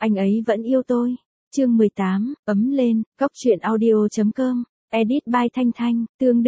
Anh ấy vẫn yêu tôi. Chương 18, ấm lên, góc truyện audio.com, edit by Thanh Thanh, tương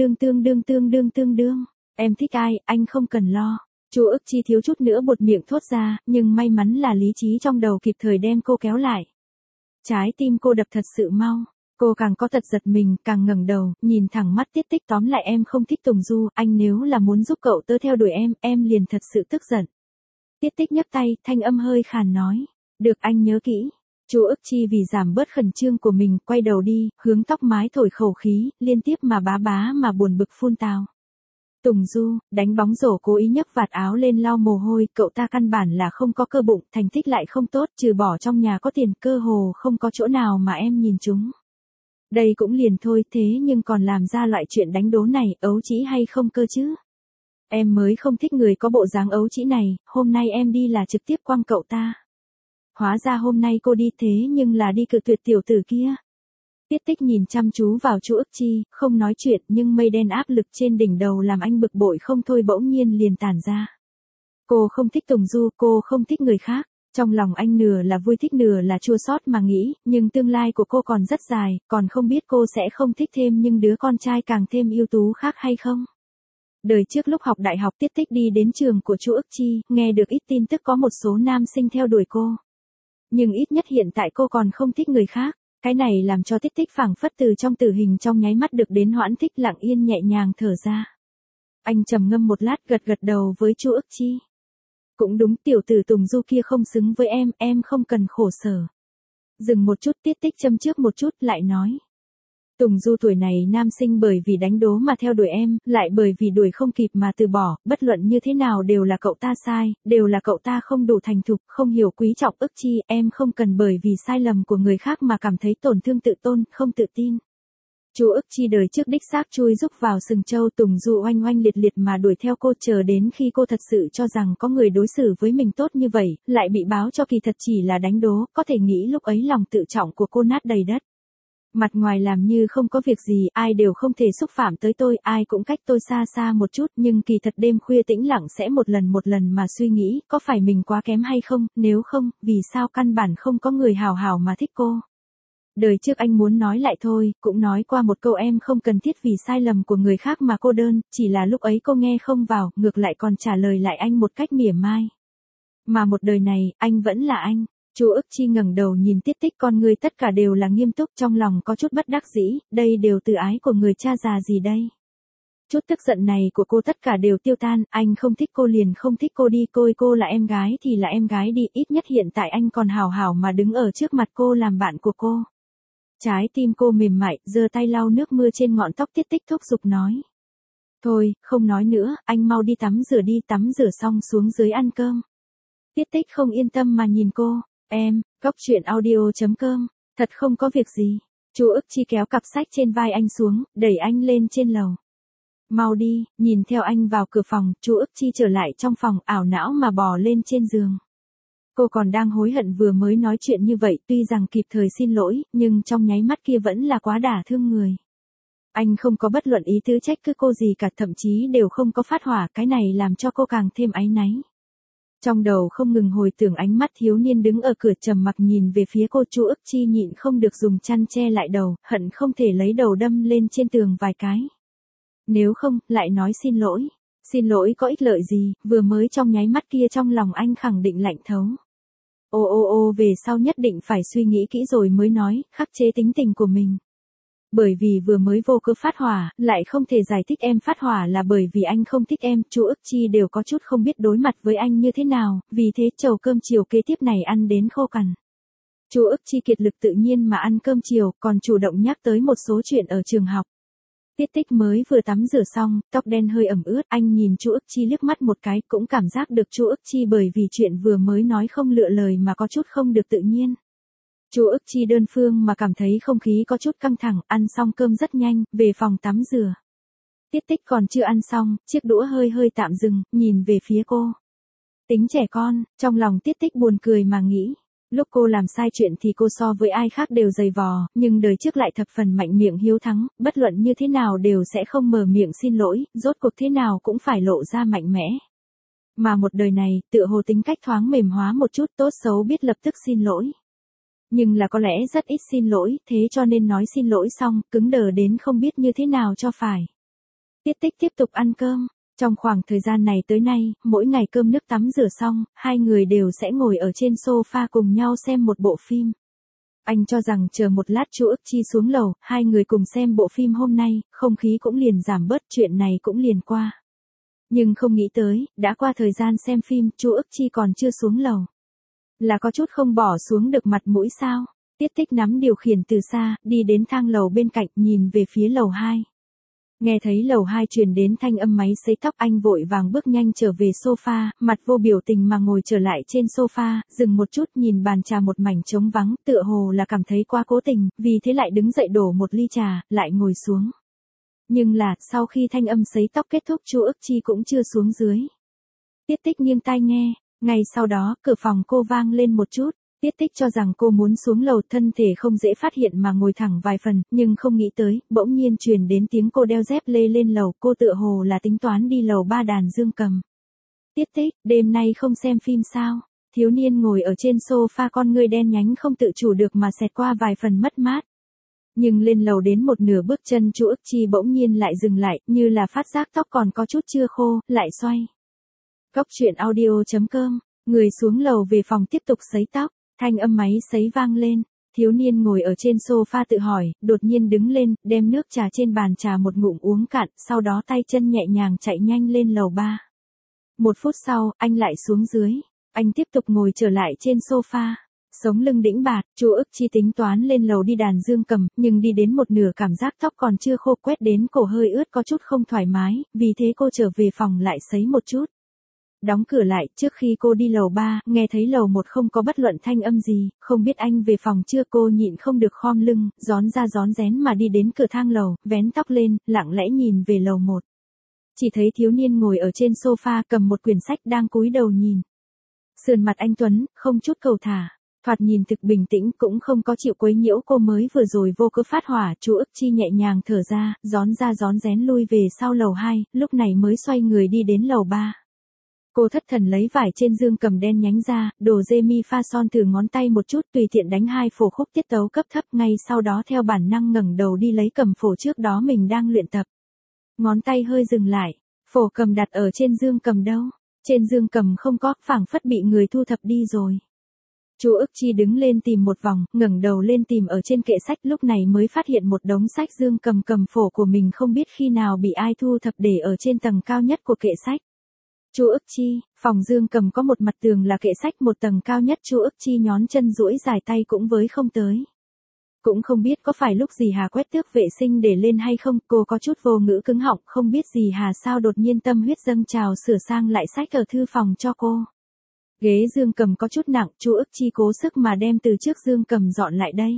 đương. Em thích ai, anh không cần lo. Chu Ức Chi thiếu chút nữa buột miệng thốt ra, nhưng may mắn là lý trí trong đầu kịp thời đem cô kéo lại. Trái tim cô đập thật sự mau. Cô càng có tật giật mình, càng ngẩng đầu, nhìn thẳng mắt Tiết Tích. Tóm lại em không thích Tùng Du, anh nếu là muốn giúp cậu tớ theo đuổi em liền thật sự tức giận. Tiết Tích nhấc tay, thanh âm hơi khàn nói. Được, anh nhớ kỹ. Chu Ức Chi vì giảm bớt khẩn trương của mình, quay đầu đi, hướng tóc mái thổi khẩu khí, liên tiếp mà bá mà buồn bực phun tào. Tùng Du, đánh bóng rổ cố ý nhấc vạt áo lên lau mồ hôi, cậu ta căn bản là không có cơ bụng, thành tích lại không tốt, trừ bỏ trong nhà có tiền, cơ hồ không có chỗ nào mà em nhìn chúng. Đây cũng liền thôi, thế nhưng còn làm ra loại chuyện đánh đố này, ấu trĩ hay không cơ chứ? Em mới không thích người có bộ dáng ấu trĩ này, hôm nay em đi là trực tiếp quăng cậu ta. Hóa ra hôm nay cô đi thế nhưng là đi cự tuyệt tiểu tử kia. Tiết Tích nhìn chăm chú vào Chu Ức Chi, không nói chuyện, nhưng mây đen áp lực trên đỉnh đầu làm anh bực bội không thôi, bỗng nhiên liền tản ra. Cô không thích Tùng Du, cô không thích người khác. Trong lòng anh nửa là vui thích nửa là chua xót mà nghĩ, nhưng tương lai của cô còn rất dài, còn không biết cô sẽ không thích thêm nhưng đứa con trai càng thêm ưu tú khác hay không. Đời trước lúc học đại học, Tiết Tích đi đến trường của Chu Ức Chi, nghe được ít tin tức có một số nam sinh theo đuổi cô. Nhưng ít nhất hiện tại cô còn không thích người khác. Cái này làm cho Tiết Tích phảng phất từ trong tử hình trong nháy mắt được đến hoãn thích, lặng yên nhẹ nhàng thở ra. Anh trầm ngâm một lát, gật đầu với Chu Ức Chi. Cũng đúng, tiểu tử Tùng Du kia không xứng với em không cần khổ sở. Dừng một chút, Tiết Tích châm trước một chút, lại nói. Tùng Du tuổi này nam sinh bởi vì đánh đố mà theo đuổi em, lại bởi vì đuổi không kịp mà từ bỏ, bất luận như thế nào đều là cậu ta sai, đều là cậu ta không đủ thành thục, không hiểu quý trọng. Ức Chi, em không cần bởi vì sai lầm của người khác mà cảm thấy tổn thương tự tôn, không tự tin. Chu Ức Chi đời trước đích xác chui rúc vào sừng châu Tùng Du oanh liệt mà đuổi theo cô, chờ đến khi cô thật sự cho rằng có người đối xử với mình tốt như vậy, lại bị báo cho kỳ thật chỉ là đánh đố, có thể nghĩ lúc ấy lòng tự trọng của cô nát đầy đất. Mặt ngoài làm như không có việc gì, ai đều không thể xúc phạm tới tôi, ai cũng cách tôi xa một chút, nhưng kỳ thật đêm khuya tĩnh lặng sẽ một lần mà suy nghĩ, có phải mình quá kém hay không, nếu không, vì sao căn bản không có người hào mà thích cô. Đời trước anh muốn nói lại thôi, cũng nói qua một câu em không cần thiết vì sai lầm của người khác mà cô đơn, chỉ là lúc ấy cô nghe không vào, ngược lại còn trả lời lại anh một cách mỉa mai. Mà một đời này, anh vẫn là anh. Chu Ức Chi ngẩng đầu nhìn Tiết Tích, con người tất cả đều là nghiêm túc, trong lòng có chút bất đắc dĩ, đây đều từ ái của người cha già gì đây. Chút tức giận này của cô tất cả đều tiêu tan, anh không thích cô liền không thích cô đi, cô là em gái thì là em gái đi, ít nhất hiện tại anh còn hào mà đứng ở trước mặt cô làm bạn của cô. Trái tim cô mềm mại, giơ tay lau nước mưa trên ngọn tóc. Tiết Tích thúc giục nói. Thôi, không nói nữa, anh mau đi tắm rửa đi, tắm rửa xong xuống dưới ăn cơm. Tiết Tích không yên tâm mà nhìn cô. Em, góc truyện audio.com, thật không có việc gì. Chu Ức Chi kéo cặp sách trên vai anh xuống, đẩy anh lên trên lầu. Mau đi, nhìn theo anh vào cửa phòng, Chu Ức Chi trở lại trong phòng, ảo não mà bò lên trên giường. Cô còn đang hối hận vừa mới nói chuyện như vậy, tuy rằng kịp thời xin lỗi, nhưng trong nháy mắt kia vẫn là quá đả thương người. Anh không có bất luận ý tứ trách cứ cô gì cả, thậm chí đều không có phát hỏa, cái này làm cho cô càng thêm áy náy. Trong đầu không ngừng hồi tưởng ánh mắt thiếu niên đứng ở cửa trầm mặc nhìn về phía cô. Chu Ức Chi nhịn không được dùng chăn che lại đầu, hận không thể lấy đầu đâm lên trên tường vài cái. Nếu không, lại nói xin lỗi. Xin lỗi có ích lợi gì, vừa mới trong nháy mắt kia trong lòng anh khẳng định lạnh thấu. Về sau nhất định phải suy nghĩ kỹ rồi mới nói, khắc chế tính tình của mình. Bởi vì vừa mới vô cớ phát hỏa, lại không thể giải thích em phát hỏa là bởi vì anh không thích em. Chu Ức Chi đều có chút không biết đối mặt với anh như thế nào, vì thế chầu cơm chiều kế tiếp này ăn đến khô cằn. Chu Ức Chi kiệt lực tự nhiên mà ăn cơm chiều, còn chủ động nhắc tới một số chuyện ở trường học. Tiết Tích mới vừa tắm rửa xong, tóc đen hơi ẩm ướt, anh nhìn Chu Ức Chi liếc mắt một cái, cũng cảm giác được Chu Ức Chi bởi vì chuyện vừa mới nói không lựa lời mà có chút không được tự nhiên. Chu Ức Chi đơn phương mà cảm thấy không khí có chút căng thẳng, ăn xong cơm rất nhanh, về phòng tắm rửa. Tiết Tích còn chưa ăn xong, chiếc đũa hơi tạm dừng, nhìn về phía cô. Tính trẻ con, trong lòng Tiết Tích buồn cười mà nghĩ. Lúc cô làm sai chuyện thì cô so với ai khác đều dày vò, nhưng đời trước lại thập phần mạnh miệng hiếu thắng, bất luận như thế nào đều sẽ không mở miệng xin lỗi, rốt cuộc thế nào cũng phải lộ ra mạnh mẽ. Mà một đời này, tựa hồ tính cách thoáng mềm hóa một chút, tốt xấu biết lập tức xin lỗi. Nhưng là có lẽ rất ít xin lỗi, thế cho nên nói xin lỗi xong, cứng đờ đến không biết như thế nào cho phải. Tiết Tích tiếp tục ăn cơm. Trong khoảng thời gian này tới nay, mỗi ngày cơm nước tắm rửa xong, hai người đều sẽ ngồi ở trên sofa cùng nhau xem một bộ phim. Anh cho rằng chờ một lát Chu Ức Chi xuống lầu, hai người cùng xem bộ phim hôm nay, không khí cũng liền giảm bớt, chuyện này cũng liền qua. Nhưng không nghĩ tới, đã qua thời gian xem phim, Chu Ức Chi còn chưa xuống lầu. Là có chút không bỏ xuống được mặt mũi sao? Tiết Tích nắm điều khiển từ xa, đi đến thang lầu bên cạnh, nhìn về phía lầu 2. Nghe thấy lầu 2 truyền đến thanh âm máy sấy tóc, anh vội vàng bước nhanh trở về sofa, mặt vô biểu tình mà ngồi trở lại trên sofa, dừng một chút nhìn bàn trà một mảnh trống vắng, tựa hồ là cảm thấy quá cố tình, vì thế lại đứng dậy đổ một ly trà, lại ngồi xuống. Nhưng là, sau khi thanh âm sấy tóc kết thúc Chu Ức Chi cũng chưa xuống dưới. Tiết Tích nghiêng tai nghe, ngay sau đó, cửa phòng cô vang lên một chút. Tiết Tích cho rằng cô muốn xuống lầu, thân thể không dễ phát hiện mà ngồi thẳng vài phần, nhưng không nghĩ tới, bỗng nhiên truyền đến tiếng cô đeo dép lê lên lầu, cô tựa hồ là tính toán đi lầu 3 đàn dương cầm. Tiết Tích, đêm nay không xem phim sao? Thiếu niên ngồi ở trên sofa, con ngươi đen nhánh không tự chủ được mà xẹt qua vài phần mất mát. Nhưng lên lầu đến một nửa bước chân Chu Ức Chi bỗng nhiên lại dừng lại, như là phát giác tóc còn có chút chưa khô, lại xoay. Cốc truyện audio.com, người xuống lầu về phòng tiếp tục sấy tóc. Thanh âm máy sấy vang lên, thiếu niên ngồi ở trên sofa tự hỏi, đột nhiên đứng lên, đem nước trà trên bàn trà một ngụm uống cạn, sau đó tay chân nhẹ nhàng chạy nhanh lên lầu 3. Một phút sau, anh lại xuống dưới, anh tiếp tục ngồi trở lại trên sofa, sống lưng đĩnh bạt, Chu Ức Chi tính toán lên lầu đi đàn dương cầm, nhưng đi đến một nửa cảm giác tóc còn chưa khô, quét đến cổ hơi ướt có chút không thoải mái, vì thế cô trở về phòng lại sấy một chút. Đóng cửa lại, trước khi cô đi lầu 3, nghe thấy lầu 1 không có bất luận thanh âm gì, không biết anh về phòng chưa, cô nhịn không được khom lưng, rón ra rón rén mà đi đến cửa thang lầu, vén tóc lên, lặng lẽ nhìn về lầu 1. Chỉ thấy thiếu niên ngồi ở trên sofa cầm một quyển sách đang cúi đầu nhìn. Sườn mặt anh tuấn, không chút cầu thả, thoạt nhìn thực bình tĩnh, cũng không có chịu quấy nhiễu cô mới vừa rồi vô cớ phát hỏa. Chu Ức Chi nhẹ nhàng thở ra rón rén lui về sau lầu 2, lúc này mới xoay người đi đến lầu 3. Cô thất thần lấy vải trên dương cầm đen nhánh ra, đồ rê mi fa son thử ngón tay một chút, tùy tiện đánh 2 phổ khúc tiết tấu cấp thấp, ngay sau đó theo bản năng ngẩng đầu đi lấy cầm phổ trước đó mình đang luyện tập. Ngón tay hơi dừng lại, phổ cầm đặt ở trên dương cầm đâu? Trên dương cầm không có, phảng phất bị người thu thập đi rồi. Chu Ức Chi đứng lên tìm một vòng, ngẩng đầu lên tìm ở trên kệ sách, lúc này mới phát hiện một đống sách dương cầm cầm phổ của mình không biết khi nào bị ai thu thập để ở trên tầng cao nhất của kệ sách. Chu Ức Chi, phòng dương cầm có một mặt tường là kệ sách, một tầng cao nhất. Chu Ức Chi nhón chân duỗi dài tay cũng với không tới. Cũng không biết có phải lúc gì Hà quét tước vệ sinh để lên hay không, cô có chút vô ngữ cứng họng, không biết gì Hà sao đột nhiên tâm huyết dâng trào sửa sang lại sách ở thư phòng cho cô. Ghế dương cầm có chút nặng, Chu Ức Chi cố sức mà đem từ trước dương cầm dọn lại đây.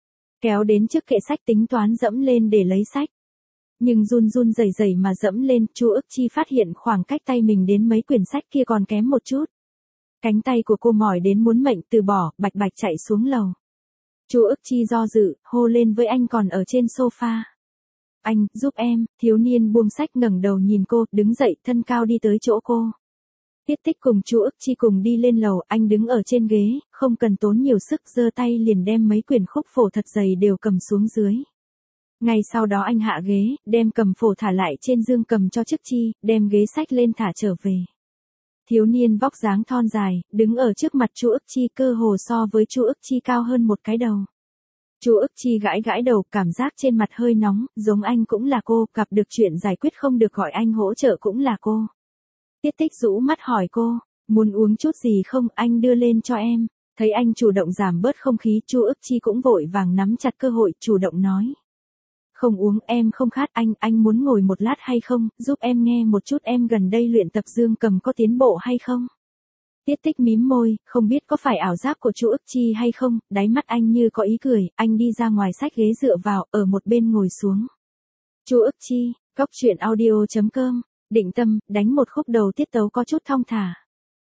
Kéo đến trước kệ sách tính toán dẫm lên để lấy sách. Nhưng run run rẩy rẩy mà dẫm lên, Chu Ức Chi phát hiện khoảng cách tay mình đến mấy quyển sách kia còn kém một chút. Cánh tay của cô mỏi đến muốn mệnh, từ bỏ, bạch bạch chạy xuống lầu. Chu Ức Chi do dự, hô lên với anh còn ở trên sofa. Anh, giúp em, thiếu niên buông sách ngẩng đầu nhìn cô, đứng dậy, thân cao đi tới chỗ cô. Tiết Tích cùng Chu Ức Chi cùng đi lên lầu, anh đứng ở trên ghế, không cần tốn nhiều sức, giơ tay liền đem mấy quyển khúc phổ thật dày đều cầm xuống dưới. Ngay sau đó anh hạ ghế, đem cầm phổ thả lại trên dương cầm cho Chức Chi, đem ghế sách lên thả trở về. Thiếu niên vóc dáng thon dài, đứng ở trước mặt Chu Ức Chi, cơ hồ so với Chu Ức Chi cao hơn một cái đầu. Chu Ức Chi gãi gãi đầu, cảm giác trên mặt hơi nóng, giống anh cũng là cô, gặp được chuyện giải quyết không được gọi anh hỗ trợ cũng là cô. Tiết Tích rũ mắt hỏi cô, muốn uống chút gì không, anh đưa lên cho em. Thấy anh chủ động giảm bớt không khí, Chu Ức Chi cũng vội vàng nắm chặt cơ hội, chủ động nói. Không uống, em không khát, anh muốn ngồi một lát hay không, giúp em nghe một chút em gần đây luyện tập dương cầm có tiến bộ hay không. Tiết Tích mím môi, không biết có phải ảo giác của Chu Ức Chi hay không, đáy mắt anh như có ý cười, anh đi ra ngoài xách ghế dựa vào, ở một bên ngồi xuống. Chu Ức Chi, cốc truyện audio.com, định tâm, đánh một khúc đầu tiết tấu có chút thong thả.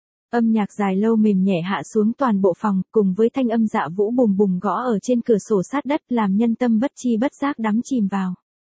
Âm nhạc dài lâu mềm nhẹ hạ xuống toàn bộ phòng, cùng với thanh âm dạ vũ bùm bùm gõ ở trên cửa sổ sát đất làm nhân tâm bất chi bất giác đắm chìm vào.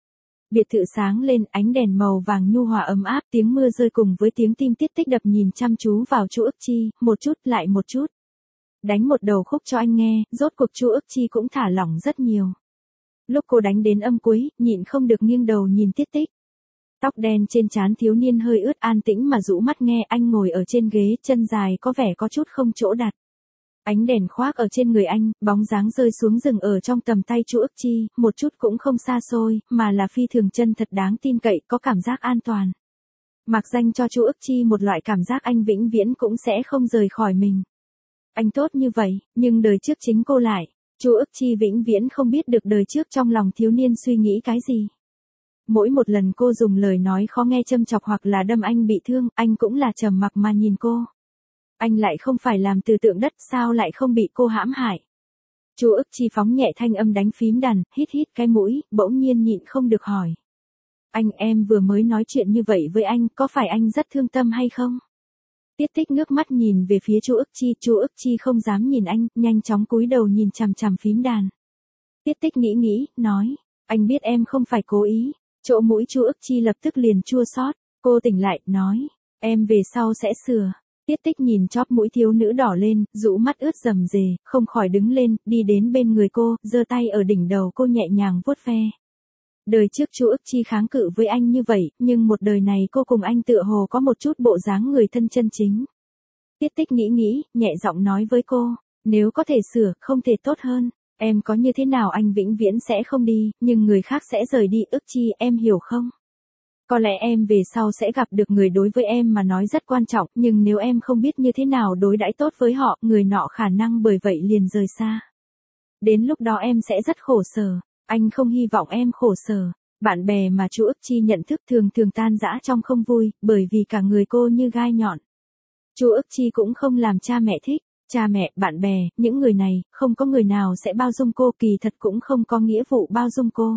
Biệt thự sáng lên, ánh đèn màu vàng nhu hòa ấm áp, tiếng mưa rơi cùng với tiếng tim Tiết Tích đập nhìn chăm chú vào Chu Ức Chi, một chút lại một chút. Đánh một đầu khúc cho anh nghe, rốt cuộc Chu Ức Chi cũng thả lỏng rất nhiều. Lúc cô đánh đến âm cuối, nhịn không được nghiêng đầu nhìn Tiết Tích. Tóc đen trên trán thiếu niên hơi ướt, an tĩnh mà rũ mắt nghe. Anh ngồi ở trên ghế, chân dài có vẻ có chút không chỗ đặt. Ánh đèn khoác ở trên người anh, bóng dáng rơi xuống rừng ở trong tầm tay Chu Ức Chi, một chút cũng không xa xôi, mà là phi thường chân thật đáng tin cậy, có cảm giác an toàn. Mặc danh cho Chu Ức Chi một loại cảm giác anh vĩnh viễn cũng sẽ không rời khỏi mình. Anh tốt như vậy, nhưng đời trước chính cô lại. Chu Ức Chi vĩnh viễn không biết được đời trước trong lòng thiếu niên suy nghĩ cái gì. Mỗi một lần cô dùng lời nói khó nghe châm chọc hoặc là đâm anh bị thương, anh cũng là trầm mặc mà nhìn cô. Anh lại không phải làm từ tượng đất, sao lại không bị cô hãm hại. Chu Ức Chi phóng nhẹ thanh âm đánh phím đàn, hít hít cái mũi, bỗng nhiên nhịn không được hỏi. Anh, em vừa mới nói chuyện như vậy với anh, có phải anh rất thương tâm hay không? Tiết Tích ngước mắt nhìn về phía Chu Ức Chi không dám nhìn anh, nhanh chóng cúi đầu nhìn chằm chằm phím đàn. Tiết Tích nghĩ, nói, anh biết em không phải cố ý. Chỗ mũi Chu Ức Chi lập tức liền chua xót. Cô tỉnh lại, nói, em về sau sẽ sửa. Tiết Tích nhìn chóp mũi thiếu nữ đỏ lên, rũ mắt ướt rầm rề, không khỏi đứng lên, đi đến bên người cô, giơ tay ở đỉnh đầu cô nhẹ nhàng vuốt ve. Đời trước Chu Ức Chi kháng cự với anh như vậy, nhưng một đời này cô cùng anh tựa hồ có một chút bộ dáng người thân chân chính. Tiết Tích nghĩ, nhẹ giọng nói với cô, nếu có thể sửa, không thể tốt hơn. Em có như thế nào anh vĩnh viễn sẽ không đi, nhưng người khác sẽ rời đi. Ức Chi, em hiểu không? Có lẽ em về sau sẽ gặp được người đối với em mà nói rất quan trọng, nhưng nếu em không biết như thế nào đối đãi tốt với họ, người nọ khả năng bởi vậy liền rời xa. Đến lúc đó em sẽ rất khổ sở. Anh không hy vọng em khổ sở. Bạn bè mà Chu Ức Chi nhận thức thường tan rã trong không vui, bởi vì cả người cô như gai nhọn. Chu Ức Chi cũng không làm cha mẹ thích. Cha mẹ, bạn bè, những người này, không có người nào sẽ bao dung cô, kỳ thật cũng không có nghĩa vụ bao dung cô.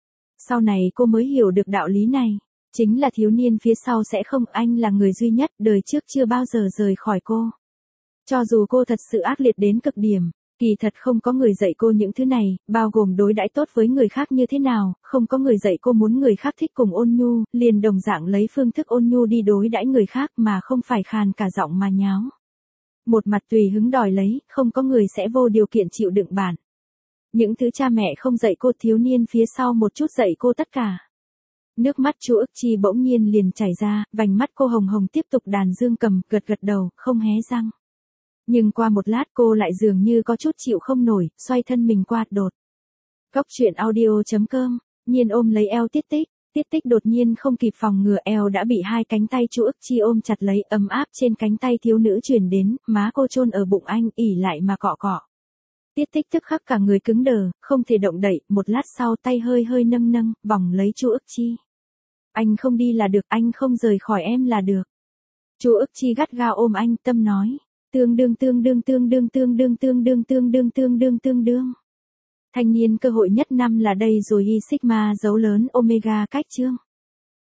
Sau này cô mới hiểu được đạo lý này. Chính là thiếu niên phía sau sẽ không, anh là người duy nhất, đời trước chưa bao giờ rời khỏi cô. Cho dù cô thật sự ác liệt đến cực điểm, kỳ thật không có người dạy cô những thứ này, bao gồm đối đãi tốt với người khác như thế nào, không có người dạy cô muốn người khác thích cùng ôn nhu, liền đồng dạng lấy phương thức ôn nhu đi đối đãi người khác mà không phải khàn cả giọng mà nháo. Một mặt tùy hứng đòi lấy, không có người sẽ vô điều kiện chịu đựng bản. Những thứ cha mẹ không dạy cô, thiếu niên phía sau một chút dạy cô tất cả. Nước mắt Chu Ức Chi bỗng nhiên liền chảy ra, vành mắt cô hồng hồng tiếp tục đàn dương cầm, gật đầu, không hé răng. Nhưng qua một lát cô lại dường như có chút chịu không nổi, xoay thân mình qua đột. Góc truyện audio.com, Nhiên ôm lấy eo Tiết Tích. Tiết Tích đột nhiên không kịp phòng ngừa, eo đã bị hai cánh tay Chu Ức Chi ôm chặt lấy, ấm áp trên cánh tay thiếu nữ truyền đến, má cô chôn ở bụng anh, ỉ lại mà cọ cọ. Tiết Tích tức khắc cả người cứng đờ, không thể động đậy, một lát sau tay hơi nâng, vòng lấy Chu Ức Chi. Anh không đi là được, anh không rời khỏi em là được. Chu Ức Chi gắt gao ôm anh, tâm nói, tương đương. Thanh niên cơ hội nhất năm là đây rồi, Y Sigma dấu lớn Omega cách chương.